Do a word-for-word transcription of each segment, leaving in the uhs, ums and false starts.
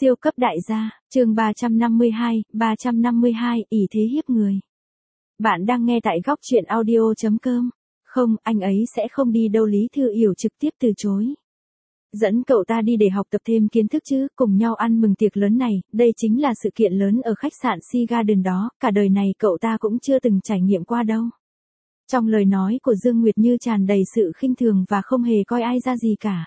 Siêu cấp đại gia, chương ba trăm năm mươi hai, ba trăm năm mươi hai, ỷ thế hiếp người. Bạn đang nghe tại góc truyện audio chấm com. Không, anh ấy sẽ không đi đâu, Lý Thư Yểu trực tiếp từ chối. Dẫn cậu ta đi để học tập thêm kiến thức chứ, cùng nhau ăn mừng tiệc lớn này, đây chính là sự kiện lớn ở khách sạn Sea Garden đó, cả đời này cậu ta cũng chưa từng trải nghiệm qua đâu. Trong lời nói của Dương Nguyệt Như tràn đầy sự khinh thường và không hề coi ai ra gì cả.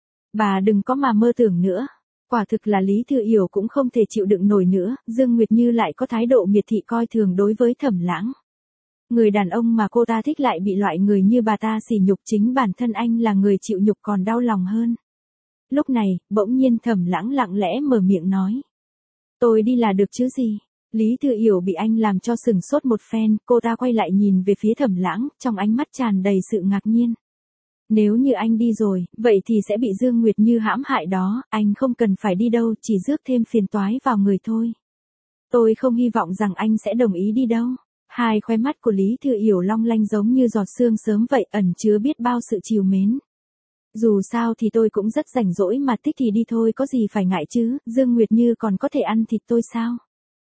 Bà đừng có mà mơ tưởng nữa. Quả thực là Lý Thư Yểu cũng không thể chịu đựng nổi nữa, Dương Nguyệt Như lại có thái độ miệt thị coi thường đối với Thẩm Lãng. Người đàn ông mà cô ta thích lại bị loại người như bà ta sỉ nhục, chính bản thân anh là người chịu nhục còn đau lòng hơn. Lúc này, bỗng nhiên Thẩm Lãng lặng lẽ mở miệng nói. Tôi đi là được chứ gì? Lý Thư Yểu bị anh làm cho sừng sốt một phen, cô ta quay lại nhìn về phía Thẩm Lãng, trong ánh mắt tràn đầy sự ngạc nhiên. Nếu như anh đi rồi, vậy thì sẽ bị Dương Nguyệt Như hãm hại đó, anh không cần phải đi đâu, chỉ rước thêm phiền toái vào người thôi. Tôi không hy vọng rằng anh sẽ đồng ý đi đâu. Hai khóe mắt của Lý Thư Yểu long lanh giống như giọt sương sớm vậy, ẩn chứa biết bao sự trìu mến. Dù sao thì tôi cũng rất rảnh rỗi mà, thích thì đi thôi, có gì phải ngại chứ, Dương Nguyệt Như còn có thể ăn thịt tôi sao?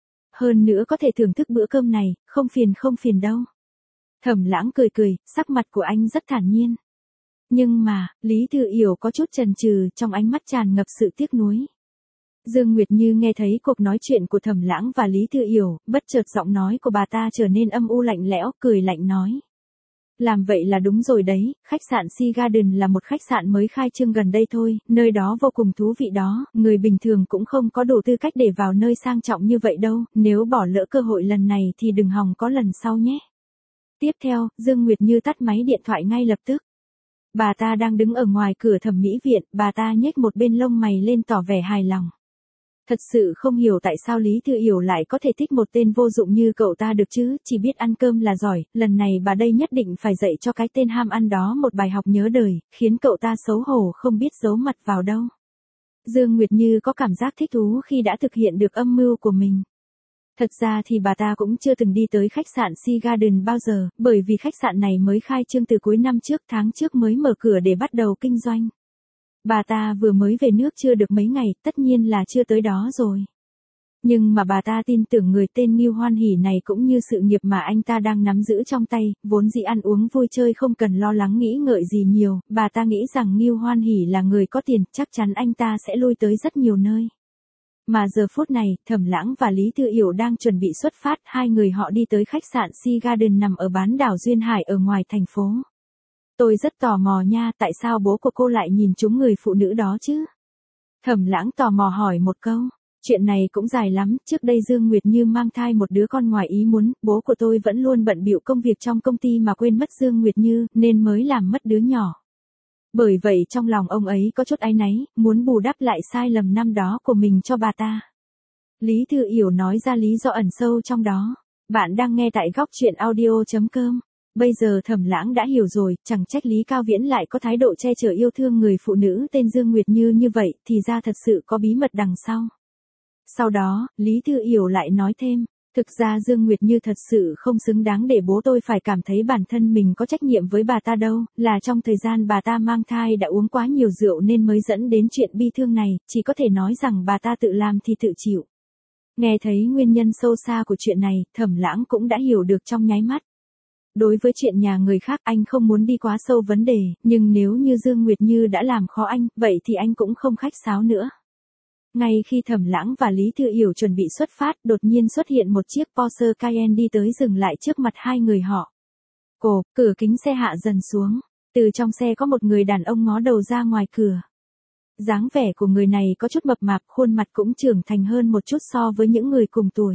Hơn nữa có thể thưởng thức bữa cơm này, không phiền không phiền đâu. Thẩm Lãng cười cười, sắc mặt của anh rất thản nhiên. Nhưng mà, Lý Thư Yểu có chút chần chừ, trong ánh mắt tràn ngập sự tiếc nuối. Dương Nguyệt Như nghe thấy cuộc nói chuyện của Thẩm Lãng và Lý Thư Yểu, bất chợt giọng nói của bà ta trở nên âm u lạnh lẽo, cười lạnh nói. Làm vậy là đúng rồi đấy, khách sạn Sea Garden là một khách sạn mới khai trương gần đây thôi, nơi đó vô cùng thú vị đó, người bình thường cũng không có đủ tư cách để vào nơi sang trọng như vậy đâu, nếu bỏ lỡ cơ hội lần này thì đừng hòng có lần sau nhé. Tiếp theo, Dương Nguyệt Như tắt máy điện thoại ngay lập tức. Bà ta đang đứng ở ngoài cửa thẩm mỹ viện, bà ta nhếch một bên lông mày lên tỏ vẻ hài lòng. Thật sự không hiểu tại sao Lý Thư Yểu lại có thể thích một tên vô dụng như cậu ta được chứ, chỉ biết ăn cơm là giỏi, lần này bà đây nhất định phải dạy cho cái tên ham ăn đó một bài học nhớ đời, khiến cậu ta xấu hổ không biết giấu mặt vào đâu. Dương Nguyệt Như có cảm giác thích thú khi đã thực hiện được âm mưu của mình. Thật ra thì bà ta cũng chưa từng đi tới khách sạn Sea Garden bao giờ, bởi vì khách sạn này mới khai trương từ cuối năm trước, tháng trước mới mở cửa để bắt đầu kinh doanh. Bà ta vừa mới về nước chưa được mấy ngày, tất nhiên là chưa tới đó rồi. Nhưng mà bà ta tin tưởng người tên Ngưu Hoan Hỷ này cũng như sự nghiệp mà anh ta đang nắm giữ trong tay, vốn dĩ ăn uống vui chơi không cần lo lắng nghĩ ngợi gì nhiều, bà ta nghĩ rằng Ngưu Hoan Hỷ là người có tiền, chắc chắn anh ta sẽ lui tới rất nhiều nơi. Mà giờ phút này, Thẩm Lãng và Lý Thư Yểu đang chuẩn bị xuất phát, hai người họ đi tới khách sạn Sea Garden nằm ở bán đảo Duyên Hải ở ngoài thành phố. Tôi rất tò mò nha, tại sao bố của cô lại nhìn trúng người phụ nữ đó chứ? Thẩm Lãng tò mò hỏi một câu. Chuyện này cũng dài lắm, trước đây Dương Nguyệt Như mang thai một đứa con ngoài ý muốn, bố của tôi vẫn luôn bận bịu công việc trong công ty mà quên mất Dương Nguyệt Như, nên mới làm mất đứa nhỏ. Bởi vậy trong lòng ông ấy có chút áy náy, muốn bù đắp lại sai lầm năm đó của mình cho bà ta. Lý Thư Yểu nói ra lý do ẩn sâu trong đó. Bạn đang nghe tại góc truyện audio chấm com. Bây giờ Thẩm Lãng đã hiểu rồi, chẳng trách Lý Cao Viễn lại có thái độ che chở yêu thương người phụ nữ tên Dương Nguyệt Như như vậy, thì ra thật sự có bí mật đằng sau. Sau đó, Lý Thư Yểu lại nói thêm, thực ra Dương Nguyệt Như thật sự không xứng đáng để bố tôi phải cảm thấy bản thân mình có trách nhiệm với bà ta đâu, là trong thời gian bà ta mang thai đã uống quá nhiều rượu nên mới dẫn đến chuyện bi thương này, chỉ có thể nói rằng bà ta tự làm thì tự chịu. Nghe thấy nguyên nhân sâu xa của chuyện này, Thẩm Lãng cũng đã hiểu được trong nháy mắt. Đối với chuyện nhà người khác anh không muốn đi quá sâu vấn đề, nhưng nếu như Dương Nguyệt Như đã làm khó anh, vậy thì anh cũng không khách sáo nữa. Ngay khi Thẩm Lãng và Lý Thư Yểu chuẩn bị xuất phát, đột nhiên xuất hiện một chiếc Porsche Cayenne đi tới dừng lại trước mặt hai người họ. Cổ, cửa kính xe hạ dần xuống. Từ trong xe có một người đàn ông ngó đầu ra ngoài cửa. Dáng vẻ của người này có chút mập mạp, khuôn mặt cũng trưởng thành hơn một chút so với những người cùng tuổi.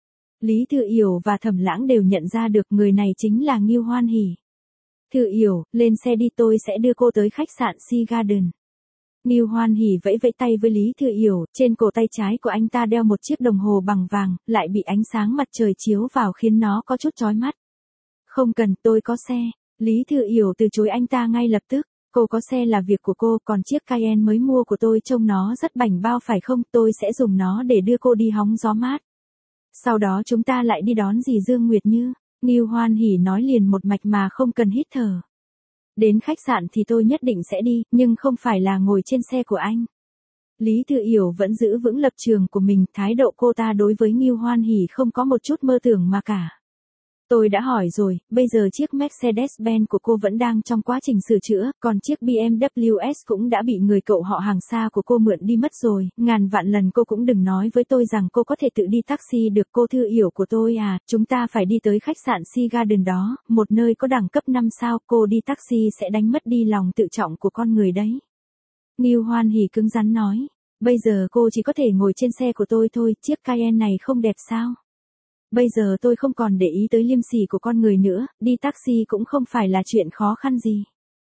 Lý Thư Yểu và Thẩm Lãng đều nhận ra được người này chính là Ngưu Hoan Hỷ. Thư Yểu, lên xe đi, tôi sẽ đưa cô tới khách sạn Sea Garden. Ngưu Hoan Hỷ vẫy vẫy tay với Lý Thư Yểu, trên cổ tay trái của anh ta đeo một chiếc đồng hồ bằng vàng, lại bị ánh sáng mặt trời chiếu vào khiến nó có chút chói mắt. Không cần, tôi có xe. Lý Thư Yểu từ chối anh ta ngay lập tức. Cô có xe là việc của cô, còn chiếc Cayenne mới mua của tôi trông nó rất bảnh bao phải không, tôi sẽ dùng nó để đưa cô đi hóng gió mát. Sau đó chúng ta lại đi đón dì Dương Nguyệt Như. Ngưu Hoan Hỷ nói liền một mạch mà không cần hít thở. Đến khách sạn thì tôi nhất định sẽ đi, nhưng không phải là ngồi trên xe của anh. Lý Thư Yểu vẫn giữ vững lập trường của mình, thái độ cô ta đối với Ngưu Hoan Hỷ không có một chút mơ tưởng mà cả. Tôi đã hỏi rồi, bây giờ chiếc Mercedes-Benz của cô vẫn đang trong quá trình sửa chữa, còn chiếc bê em vê ét cũng đã bị người cậu họ hàng xa của cô mượn đi mất rồi, ngàn vạn lần cô cũng đừng nói với tôi rằng cô có thể tự đi taxi được. Cô Thư Yểu của tôi à, chúng ta phải đi tới khách sạn Sea Garden đó, một nơi có đẳng cấp năm sao, cô đi taxi sẽ đánh mất đi lòng tự trọng của con người đấy. Ngưu Hoan Hỷ cứng rắn nói, bây giờ cô chỉ có thể ngồi trên xe của tôi thôi, chiếc Cayenne này không đẹp sao? Bây giờ tôi không còn để ý tới liêm sỉ của con người nữa, đi taxi cũng không phải là chuyện khó khăn gì.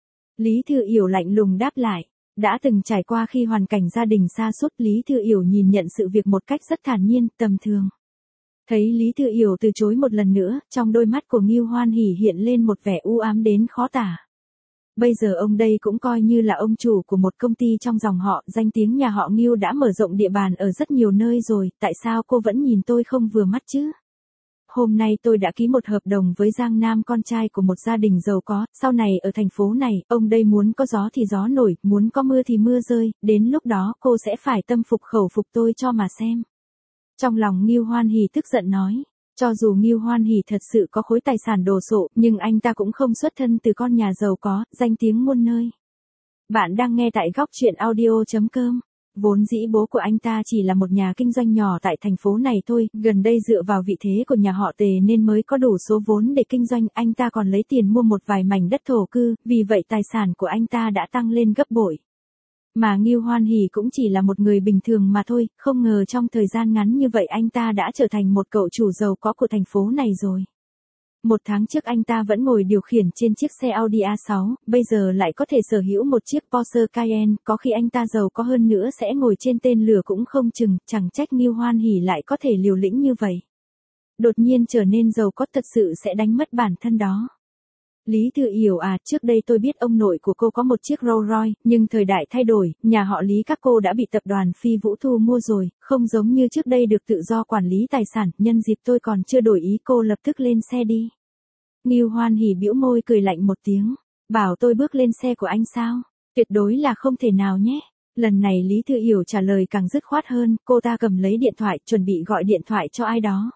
Lý Thư Yểu lạnh lùng đáp lại, đã từng trải qua khi hoàn cảnh gia đình sa sút, Lý Thư Yểu nhìn nhận sự việc một cách rất thản nhiên, tầm thường. Thấy Lý Thư Yểu từ chối một lần nữa, trong đôi mắt của Ngưu Hoan Hỷ hiện lên một vẻ u ám đến khó tả. Bây giờ ông đây cũng coi như là ông chủ của một công ty trong dòng họ, danh tiếng nhà họ Ngưu đã mở rộng địa bàn ở rất nhiều nơi rồi, tại sao cô vẫn nhìn tôi không vừa mắt chứ? Hôm nay tôi đã ký một hợp đồng với Giang Nam, con trai của một gia đình giàu có, sau này ở thành phố này, ông đây muốn có gió thì gió nổi, muốn có mưa thì mưa rơi, đến lúc đó cô sẽ phải tâm phục khẩu phục tôi cho mà xem. Trong lòng Ngưu Hoan Hỷ tức giận nói, cho dù Ngưu Hoan Hỷ thật sự có khối tài sản đồ sộ, nhưng anh ta cũng không xuất thân từ con nhà giàu có, danh tiếng muôn nơi. Bạn đang nghe tại góc truyện audio chấm com. Vốn dĩ bố của anh ta chỉ là một nhà kinh doanh nhỏ tại thành phố này thôi, gần đây dựa vào vị thế của nhà họ Tề nên mới có đủ số vốn để kinh doanh, anh ta còn lấy tiền mua một vài mảnh đất thổ cư, vì vậy tài sản của anh ta đã tăng lên gấp bội. Mà Ngưu Hoan Hỷ cũng chỉ là một người bình thường mà thôi, không ngờ trong thời gian ngắn như vậy anh ta đã trở thành một cậu chủ giàu có của thành phố này rồi. Một tháng trước anh ta vẫn ngồi điều khiển trên chiếc xe Audi a sáu, bây giờ lại có thể sở hữu một chiếc Porsche Cayenne, có khi anh ta giàu có hơn nữa sẽ ngồi trên tên lửa cũng không chừng, chẳng trách Ngưu Hoan Hỷ lại có thể liều lĩnh như vậy. Đột nhiên trở nên giàu có thật sự sẽ đánh mất bản thân đó. Lý Thư Yểu à, trước đây tôi biết ông nội của cô có một chiếc Rolls Royce, nhưng thời đại thay đổi, nhà họ Lý các cô đã bị tập đoàn Phi Vũ thu mua rồi, không giống như trước đây được tự do quản lý tài sản, nhân dịp tôi còn chưa đổi ý cô lập tức lên xe đi. Ngưu Hoan Hỷ bĩu môi cười lạnh một tiếng, bảo tôi bước lên xe của anh sao? Tuyệt đối là không thể nào nhé. Lần này Lý Thư Yểu trả lời càng dứt khoát hơn, cô ta cầm lấy điện thoại, chuẩn bị gọi điện thoại cho ai đó.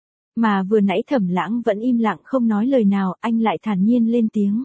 Mà vừa nãy Thẩm Lãng vẫn im lặng không nói lời nào, anh lại thản nhiên lên tiếng.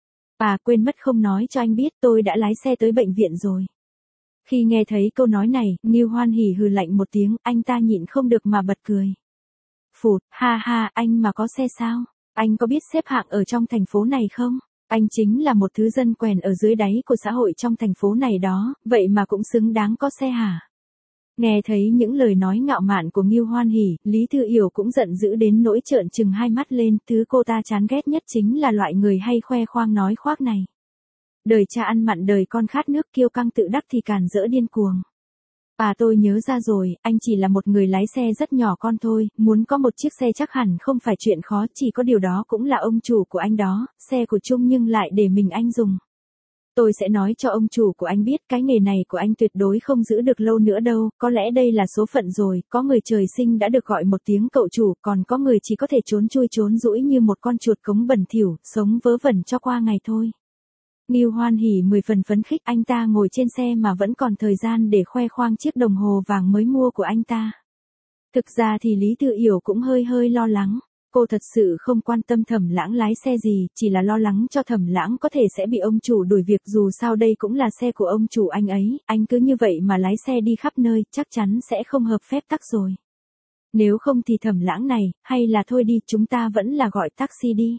À, quên mất không nói cho anh biết, tôi đã lái xe tới bệnh viện rồi. Khi nghe thấy câu nói này, Ngưu Hoan Hỷ hừ lạnh một tiếng, anh ta nhịn không được mà bật cười. Phụt, ha ha, anh mà có xe sao? Anh có biết xếp hạng ở trong thành phố này không? Anh chính là một thứ dân quèn ở dưới đáy của xã hội trong thành phố này đó, vậy mà cũng xứng đáng có xe hả? Nghe thấy những lời nói ngạo mạn của Ngưu Hoan Hỷ, Lý Thư Yểu cũng giận dữ đến nỗi trợn trừng hai mắt lên, thứ cô ta chán ghét nhất chính là loại người hay khoe khoang nói khoác này. Đời cha ăn mặn đời con khát nước, kiêu căng tự đắc thì càn rỡ điên cuồng. À, tôi nhớ ra rồi, anh chỉ là một người lái xe rất nhỏ con thôi, muốn có một chiếc xe chắc hẳn không phải chuyện khó, chỉ có điều đó cũng là ông chủ của anh đó, xe của chung nhưng lại để mình anh dùng. Tôi sẽ nói cho ông chủ của anh biết cái nghề này của anh tuyệt đối không giữ được lâu nữa đâu, có lẽ đây là số phận rồi, có người trời sinh đã được gọi một tiếng cậu chủ, còn có người chỉ có thể trốn chui trốn rũi như một con chuột cống bẩn thỉu, sống vớ vẩn cho qua ngày thôi. Ngưu Hoan Hỷ mười phần phấn khích, anh ta ngồi trên xe mà vẫn còn thời gian để khoe khoang chiếc đồng hồ vàng mới mua của anh ta. Thực ra thì Lý Thư Yểu cũng hơi hơi lo lắng. Cô thật sự không quan tâm Thẩm Lãng lái xe gì, chỉ là lo lắng cho Thẩm Lãng có thể sẽ bị ông chủ đuổi việc, dù sao đây cũng là xe của ông chủ anh ấy, anh cứ như vậy mà lái xe đi khắp nơi, chắc chắn sẽ không hợp phép tắc rồi. Nếu không thì Thẩm Lãng này, hay là thôi đi, chúng ta vẫn là gọi taxi đi.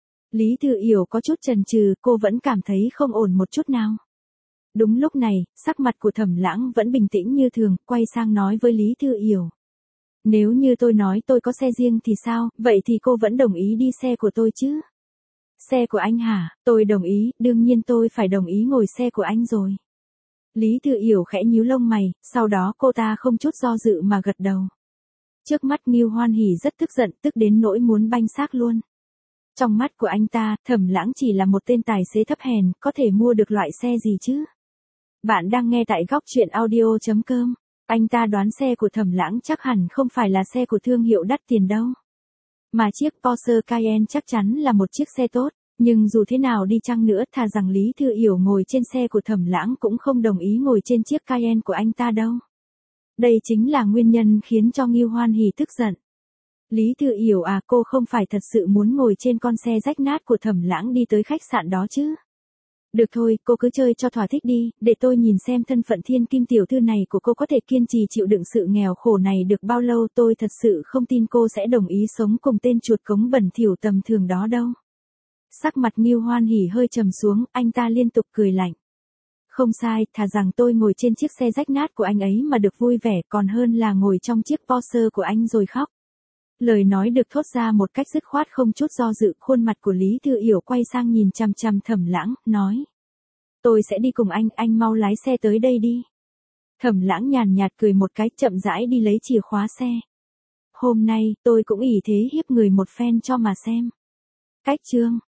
Lý Thư Yểu có chút chần chừ, cô vẫn cảm thấy không ổn một chút nào. Đúng lúc này, sắc mặt của Thẩm Lãng vẫn bình tĩnh như thường, quay sang nói với Lý Thư Yểu. Nếu như tôi nói tôi có xe riêng thì sao, vậy thì cô vẫn đồng ý đi xe của tôi chứ? Xe của anh hả? Tôi đồng ý, đương nhiên tôi phải đồng ý ngồi xe của anh rồi. Lý Thư Yểu khẽ nhíu lông mày, sau đó cô ta không chút do dự mà gật đầu. Trước mắt Ngưu Hoan Hỷ rất tức giận, tức đến nỗi muốn banh xác luôn. Trong mắt của anh ta, Thẩm Lãng chỉ là một tên tài xế thấp hèn, có thể mua được loại xe gì chứ? Bạn đang nghe tại góc truyện audio chấm com. Anh ta đoán xe của Thẩm Lãng chắc hẳn không phải là xe của thương hiệu đắt tiền đâu. Mà chiếc Porsche Cayenne chắc chắn là một chiếc xe tốt. Nhưng dù thế nào đi chăng nữa, thà rằng Lý Thư Yểu ngồi trên xe của Thẩm Lãng cũng không đồng ý ngồi trên chiếc Cayenne của anh ta đâu. Đây chính là nguyên nhân khiến cho Ngưu Hoan Hỷ tức giận. Lý Thư Yểu à, cô không phải thật sự muốn ngồi trên con xe rách nát của Thẩm Lãng đi tới khách sạn đó chứ? Được thôi, cô cứ chơi cho thỏa thích đi, để tôi nhìn xem thân phận thiên kim tiểu thư này của cô có thể kiên trì chịu đựng sự nghèo khổ này được bao lâu. Tôi thật sự không tin cô sẽ đồng ý sống cùng tên chuột cống bẩn thỉu tầm thường đó đâu. Sắc mặt Ngưu Hoan Hỷ hơi trầm xuống, anh ta liên tục cười lạnh. Không sai, thà rằng tôi ngồi trên chiếc xe rách nát của anh ấy mà được vui vẻ còn hơn là ngồi trong chiếc Porsche của anh rồi khóc. Lời nói được thốt ra một cách dứt khoát không chút do dự, khuôn mặt của Lý Thư Yểu quay sang nhìn chằm chằm Thẩm Lãng, nói. Tôi sẽ đi cùng anh, anh mau lái xe tới đây đi. Thẩm Lãng nhàn nhạt cười một cái, chậm rãi đi lấy chìa khóa xe. Hôm nay, tôi cũng ỷ thế hiếp người một phen cho mà xem. Cách chương